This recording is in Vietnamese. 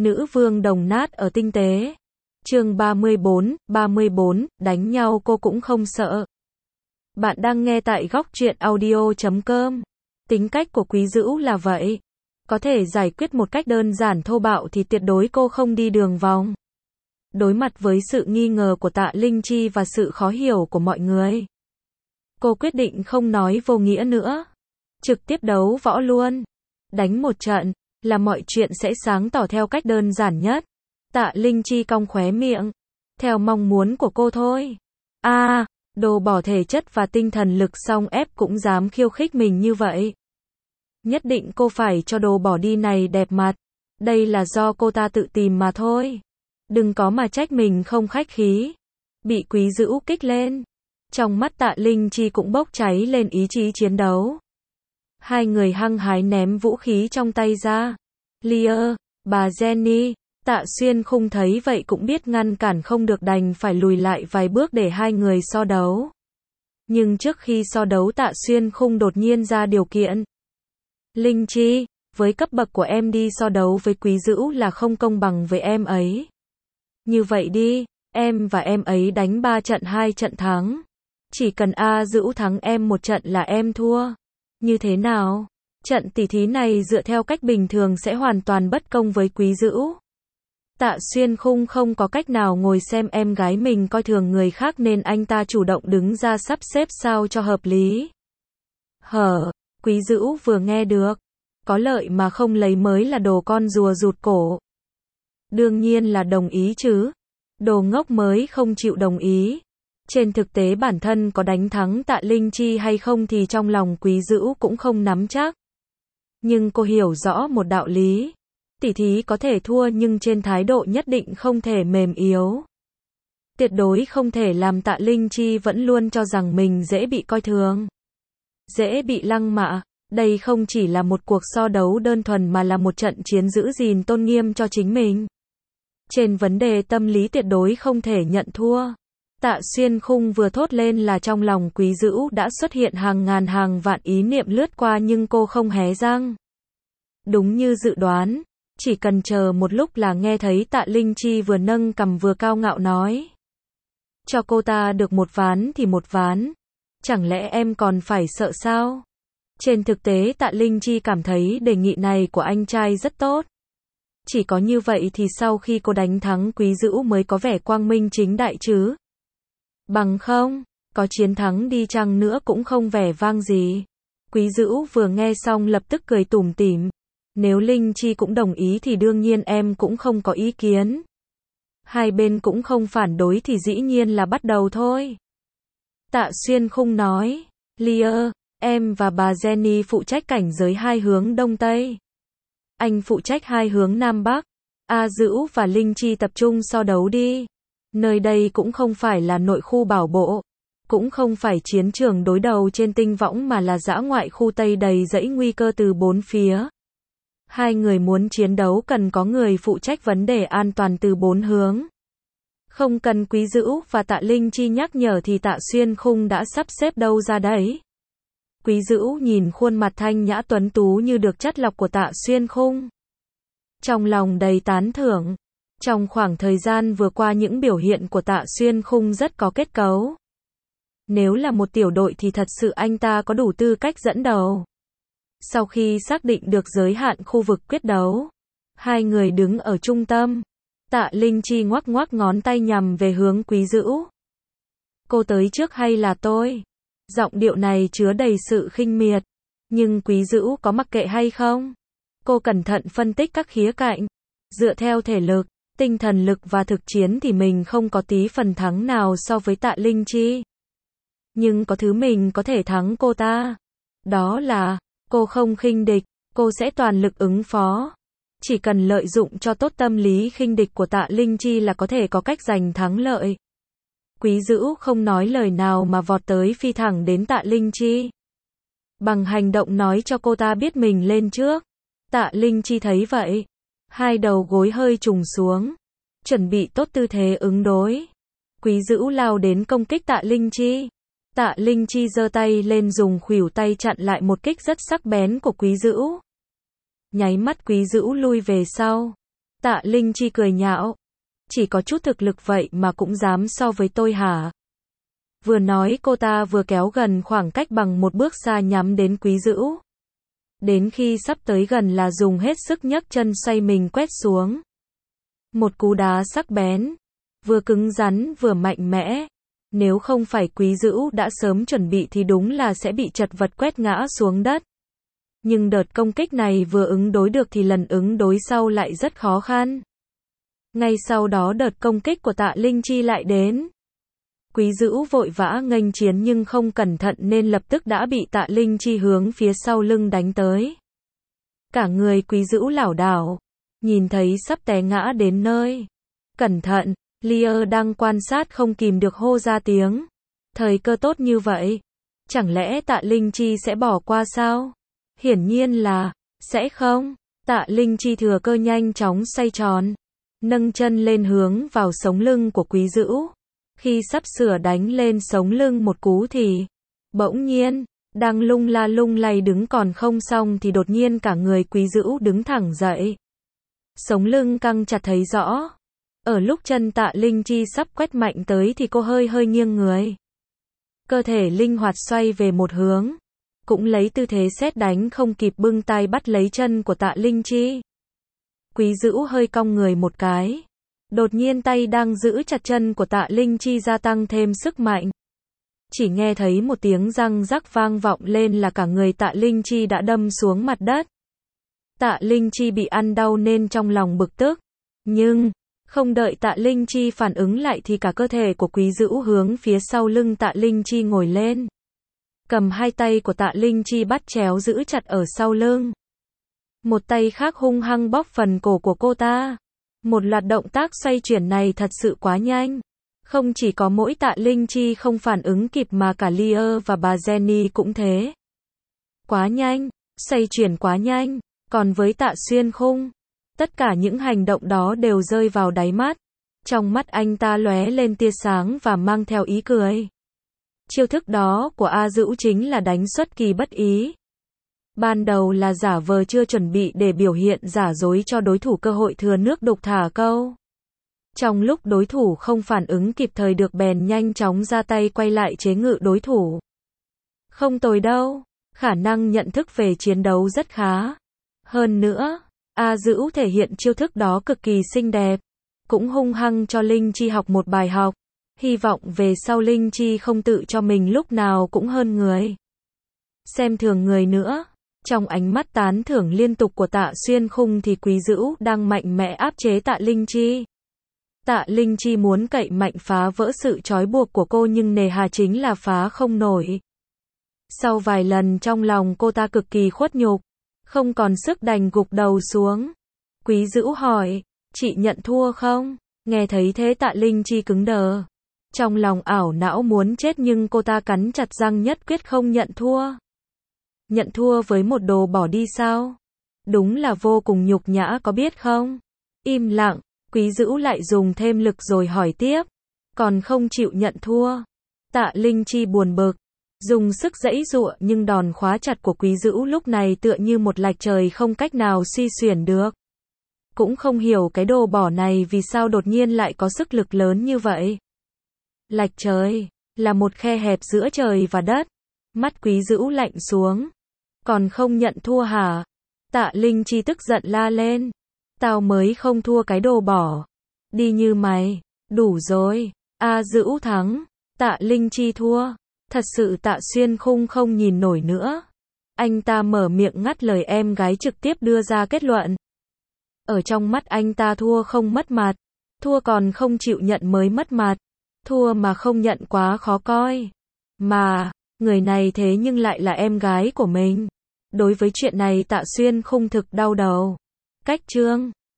Nữ vương đồng nát ở tinh tế. Chương 34, đánh nhau cô cũng không sợ. Bạn đang nghe tại góc truyện audio.com. Tính cách của Quý Dữu là vậy. Có thể giải quyết một cách đơn giản thô bạo thì tuyệt đối cô không đi đường vòng. Đối mặt với sự nghi ngờ của Tạ Linh Chi và sự khó hiểu của mọi người, cô quyết định không nói vô nghĩa nữa. Trực tiếp đấu võ luôn. Đánh một trận là mọi chuyện sẽ sáng tỏ theo cách đơn giản nhất. Tạ Linh Chi cong khóe miệng. Theo mong muốn của cô thôi. Đồ bỏ thể chất và tinh thần lực xong ép cũng dám khiêu khích mình như vậy. Nhất định cô phải cho đồ bỏ đi này đẹp mặt. Đây là do cô ta tự tìm mà thôi. Đừng có mà trách mình không khách khí. Bị Quý Dữu kích lên. Trong mắt Tạ Linh Chi cũng bốc cháy lên ý chí chiến đấu. Hai người hăng hái ném vũ khí trong tay ra. Lear, bà Jenny, Tạ Xuyên Khung thấy vậy cũng biết ngăn cản không được đành phải lùi lại vài bước để hai người so đấu. Nhưng trước khi so đấu Tạ Xuyên Khung đột nhiên ra điều kiện. Linh Chi, với cấp bậc của em đi so đấu với Quý Dữu là không công bằng với em ấy. Như vậy đi, em và em ấy đánh 3 trận 2 trận thắng. Chỉ cần Dữu thắng em một trận là em thua. Như thế nào? Trận tỉ thí này dựa theo cách bình thường sẽ hoàn toàn bất công với Quý Dữu. Tạ Xuyên Khung không có cách nào ngồi xem em gái mình coi thường người khác nên anh ta chủ động đứng ra sắp xếp sao cho hợp lý. Quý Dữu vừa nghe được. Có lợi mà không lấy mới là đồ con rùa rụt cổ. Đương nhiên là đồng ý chứ. Đồ ngốc mới không chịu đồng ý. Trên thực tế bản thân có đánh thắng Tạ Linh Chi hay không thì trong lòng Quý Dữu cũng không nắm chắc. Nhưng cô hiểu rõ một đạo lý. Tỉ thí có thể thua nhưng trên thái độ nhất định không thể mềm yếu. Tuyệt đối không thể làm Tạ Linh Chi vẫn luôn cho rằng mình dễ bị coi thường. Dễ bị lăng mạ. Đây không chỉ là một cuộc so đấu đơn thuần mà là một trận chiến giữ gìn tôn nghiêm cho chính mình. Trên vấn đề tâm lý tuyệt đối không thể nhận thua. Tạ Xuyên Khung vừa thốt lên là trong lòng Quý Dữu đã xuất hiện hàng ngàn hàng vạn ý niệm lướt qua nhưng cô không hé răng. Đúng như dự đoán, chỉ cần chờ một lúc là nghe thấy Tạ Linh Chi vừa nâng cằm vừa cao ngạo nói. Cho cô ta được một ván thì một ván. Chẳng lẽ em còn phải sợ sao? Trên thực tế Tạ Linh Chi cảm thấy đề nghị này của anh trai rất tốt. Chỉ có như vậy thì sau khi cô đánh thắng Quý Dữu mới có vẻ quang minh chính đại chứ. Bằng không, có chiến thắng đi chăng nữa cũng không vẻ vang gì. Quý Dữu vừa nghe xong lập tức cười tủm tỉm. Nếu Linh Chi cũng đồng ý thì đương nhiên em cũng không có ý kiến. Hai bên cũng không phản đối thì dĩ nhiên là bắt đầu thôi. Tạ Xuyên Khung nói. Lear, em và bà Jenny phụ trách cảnh giới hai hướng Đông Tây. Anh phụ trách hai hướng Nam Bắc. Dữu và Linh Chi tập trung so đấu đi. Nơi đây cũng không phải là nội khu bảo bộ. Cũng không phải chiến trường đối đầu trên tinh võng mà là dã ngoại khu Tây đầy dẫy nguy cơ từ bốn phía. Hai người muốn chiến đấu cần có người phụ trách vấn đề an toàn từ bốn hướng. Không cần Quý Dữu và Tạ Linh Chi nhắc nhở thì Tạ Xuyên Khung đã sắp xếp đâu ra đấy. Quý Dữu nhìn khuôn mặt thanh nhã tuấn tú như được chắt lọc của Tạ Xuyên Khung. Trong lòng đầy tán thưởng. Trong khoảng thời gian vừa qua những biểu hiện của Tạ Xuyên Khung rất có kết cấu. Nếu là một tiểu đội thì thật sự anh ta có đủ tư cách dẫn đầu. Sau khi xác định được giới hạn khu vực quyết đấu, hai người đứng ở trung tâm. Tạ Linh Chi ngoắc ngoắc ngón tay nhằm về hướng Quý Dữu. Cô tới trước hay là tôi? Giọng điệu này chứa đầy sự khinh miệt. Nhưng Quý Dữu có mặc kệ hay không? Cô cẩn thận phân tích các khía cạnh. Dựa theo thể lực, tinh thần lực và thực chiến thì mình không có tí phần thắng nào so với Tạ Linh Chi. Nhưng có thứ mình có thể thắng cô ta. Đó là, cô không khinh địch, cô sẽ toàn lực ứng phó. Chỉ cần lợi dụng cho tốt tâm lý khinh địch của Tạ Linh Chi là có thể có cách giành thắng lợi. Quý Dữu không nói lời nào mà vọt tới phi thẳng đến Tạ Linh Chi. Bằng hành động nói cho cô ta biết mình lên trước. Tạ Linh Chi thấy vậy. Hai đầu gối hơi trùng xuống. Chuẩn bị tốt tư thế ứng đối. Quý Dữu lao đến công kích Tạ Linh Chi. Tạ Linh Chi giơ tay lên dùng khuỷu tay chặn lại một kích rất sắc bén của Quý Dữu. Nháy mắt Quý Dữu lui về sau. Tạ Linh Chi cười nhạo. Chỉ có chút thực lực vậy mà cũng dám so với tôi hả? Vừa nói cô ta vừa kéo gần khoảng cách bằng một bước xa nhắm đến Quý Dữu. Đến khi sắp tới gần là dùng hết sức nhấc chân xoay mình quét xuống. Một cú đá sắc bén, vừa cứng rắn vừa mạnh mẽ. Nếu không phải Quý Dữu đã sớm chuẩn bị thì đúng là sẽ bị chật vật quét ngã xuống đất. Nhưng đợt công kích này vừa ứng đối được thì lần ứng đối sau lại rất khó khăn. Ngay sau đó đợt công kích của Tạ Linh Chi lại đến. Quý Dữu vội vã nghênh chiến nhưng không cẩn thận nên lập tức đã bị Tạ Linh Chi hướng phía sau lưng đánh tới. Cả người Quý Dữu lảo đảo, nhìn thấy sắp té ngã đến nơi. Cẩn thận, Lear đang quan sát không kìm được hô ra tiếng. Thời cơ tốt như vậy, chẳng lẽ Tạ Linh Chi sẽ bỏ qua sao? Hiển nhiên là, sẽ không. Tạ Linh Chi thừa cơ nhanh chóng xoay tròn, nâng chân lên hướng vào sống lưng của Quý Dữu. Khi sắp sửa đánh lên sống lưng một cú thì, bỗng nhiên, đang lung la lung lay đứng còn không xong thì đột nhiên cả người Quý Dữu đứng thẳng dậy. Sống lưng căng chặt thấy rõ. Ở lúc chân Tạ Linh Chi sắp quét mạnh tới thì cô hơi hơi nghiêng người. Cơ thể linh hoạt xoay về một hướng. Cũng lấy tư thế sét đánh không kịp bưng tay bắt lấy chân của Tạ Linh Chi. Quý Dữu hơi cong người một cái. Đột nhiên tay đang giữ chặt chân của Tạ Linh Chi gia tăng thêm sức mạnh. Chỉ nghe thấy một tiếng răng rắc vang vọng lên là cả người Tạ Linh Chi đã đâm xuống mặt đất. Tạ Linh Chi bị ăn đau nên trong lòng bực tức. Nhưng, không đợi Tạ Linh Chi phản ứng lại thì cả cơ thể của Quý Dữu hướng phía sau lưng Tạ Linh Chi ngồi lên. Cầm hai tay của Tạ Linh Chi bắt chéo giữ chặt ở sau lưng. Một tay khác hung hăng bóp phần cổ của cô ta. Một loạt động tác xoay chuyển này thật sự quá nhanh. Không chỉ có mỗi Tạ Linh Chi không phản ứng kịp mà cả Lear và bà Jenny cũng thế. Quá nhanh, xoay chuyển quá nhanh. Còn với Tạ Xuyên Khung, tất cả những hành động đó đều rơi vào đáy mắt. Trong mắt anh ta lóe lên tia sáng và mang theo ý cười. Chiêu thức đó của A Dữu chính là đánh xuất kỳ bất ý. Ban đầu là giả vờ chưa chuẩn bị để biểu hiện giả dối cho đối thủ cơ hội thừa nước đục thả câu. Trong lúc đối thủ không phản ứng kịp thời được bèn nhanh chóng ra tay quay lại chế ngự đối thủ. Không tồi đâu, khả năng nhận thức về chiến đấu rất khá. Hơn nữa, A Dữu thể hiện chiêu thức đó cực kỳ xinh đẹp. Cũng hung hăng cho Linh Chi học một bài học. Hy vọng về sau Linh Chi không tự cho mình lúc nào cũng hơn người. Xem thường người nữa. Trong ánh mắt tán thưởng liên tục của Tạ Xuyên Khung thì Quý Dữu đang mạnh mẽ áp chế Tạ Linh Chi. Tạ Linh Chi muốn cậy mạnh phá vỡ sự trói buộc của cô nhưng nề hà chính là phá không nổi. Sau vài lần trong lòng cô ta cực kỳ khuất nhục, không còn sức đành gục đầu xuống. Quý Dữu hỏi, chị nhận thua không? Nghe thấy thế Tạ Linh Chi cứng đờ. Trong lòng ảo não muốn chết nhưng cô ta cắn chặt răng nhất quyết không nhận thua. Nhận thua với một đồ bỏ đi sao? Đúng là vô cùng nhục nhã có biết không? Im lặng, Quý Dữu lại dùng thêm lực rồi hỏi tiếp. Còn không chịu nhận thua. Tạ Linh Chi buồn bực, dùng sức giãy giụa nhưng đòn khóa chặt của Quý Dữu lúc này tựa như một lạch trời không cách nào suy xuyển được. Cũng không hiểu cái đồ bỏ này vì sao đột nhiên lại có sức lực lớn như vậy. Lạch trời, là một khe hẹp giữa trời và đất. Mắt Quý Dữu lạnh xuống. Còn không nhận thua hả? Tạ Linh Chi tức giận la lên. Tao mới không thua cái đồ bỏ. Đi như mày. Đủ rồi. A Dữu thắng. Tạ Linh Chi thua. Thật sự Tạ Xuyên Khung không nhìn nổi nữa. Anh ta mở miệng ngắt lời em gái trực tiếp đưa ra kết luận. Ở trong mắt anh ta thua không mất mặt. Thua còn không chịu nhận mới mất mặt. Thua mà không nhận quá khó coi. Mà, người này thế nhưng lại là em gái của mình. Đối với chuyện này Tạ Xuyên Khung thực đau đầu. Cách chương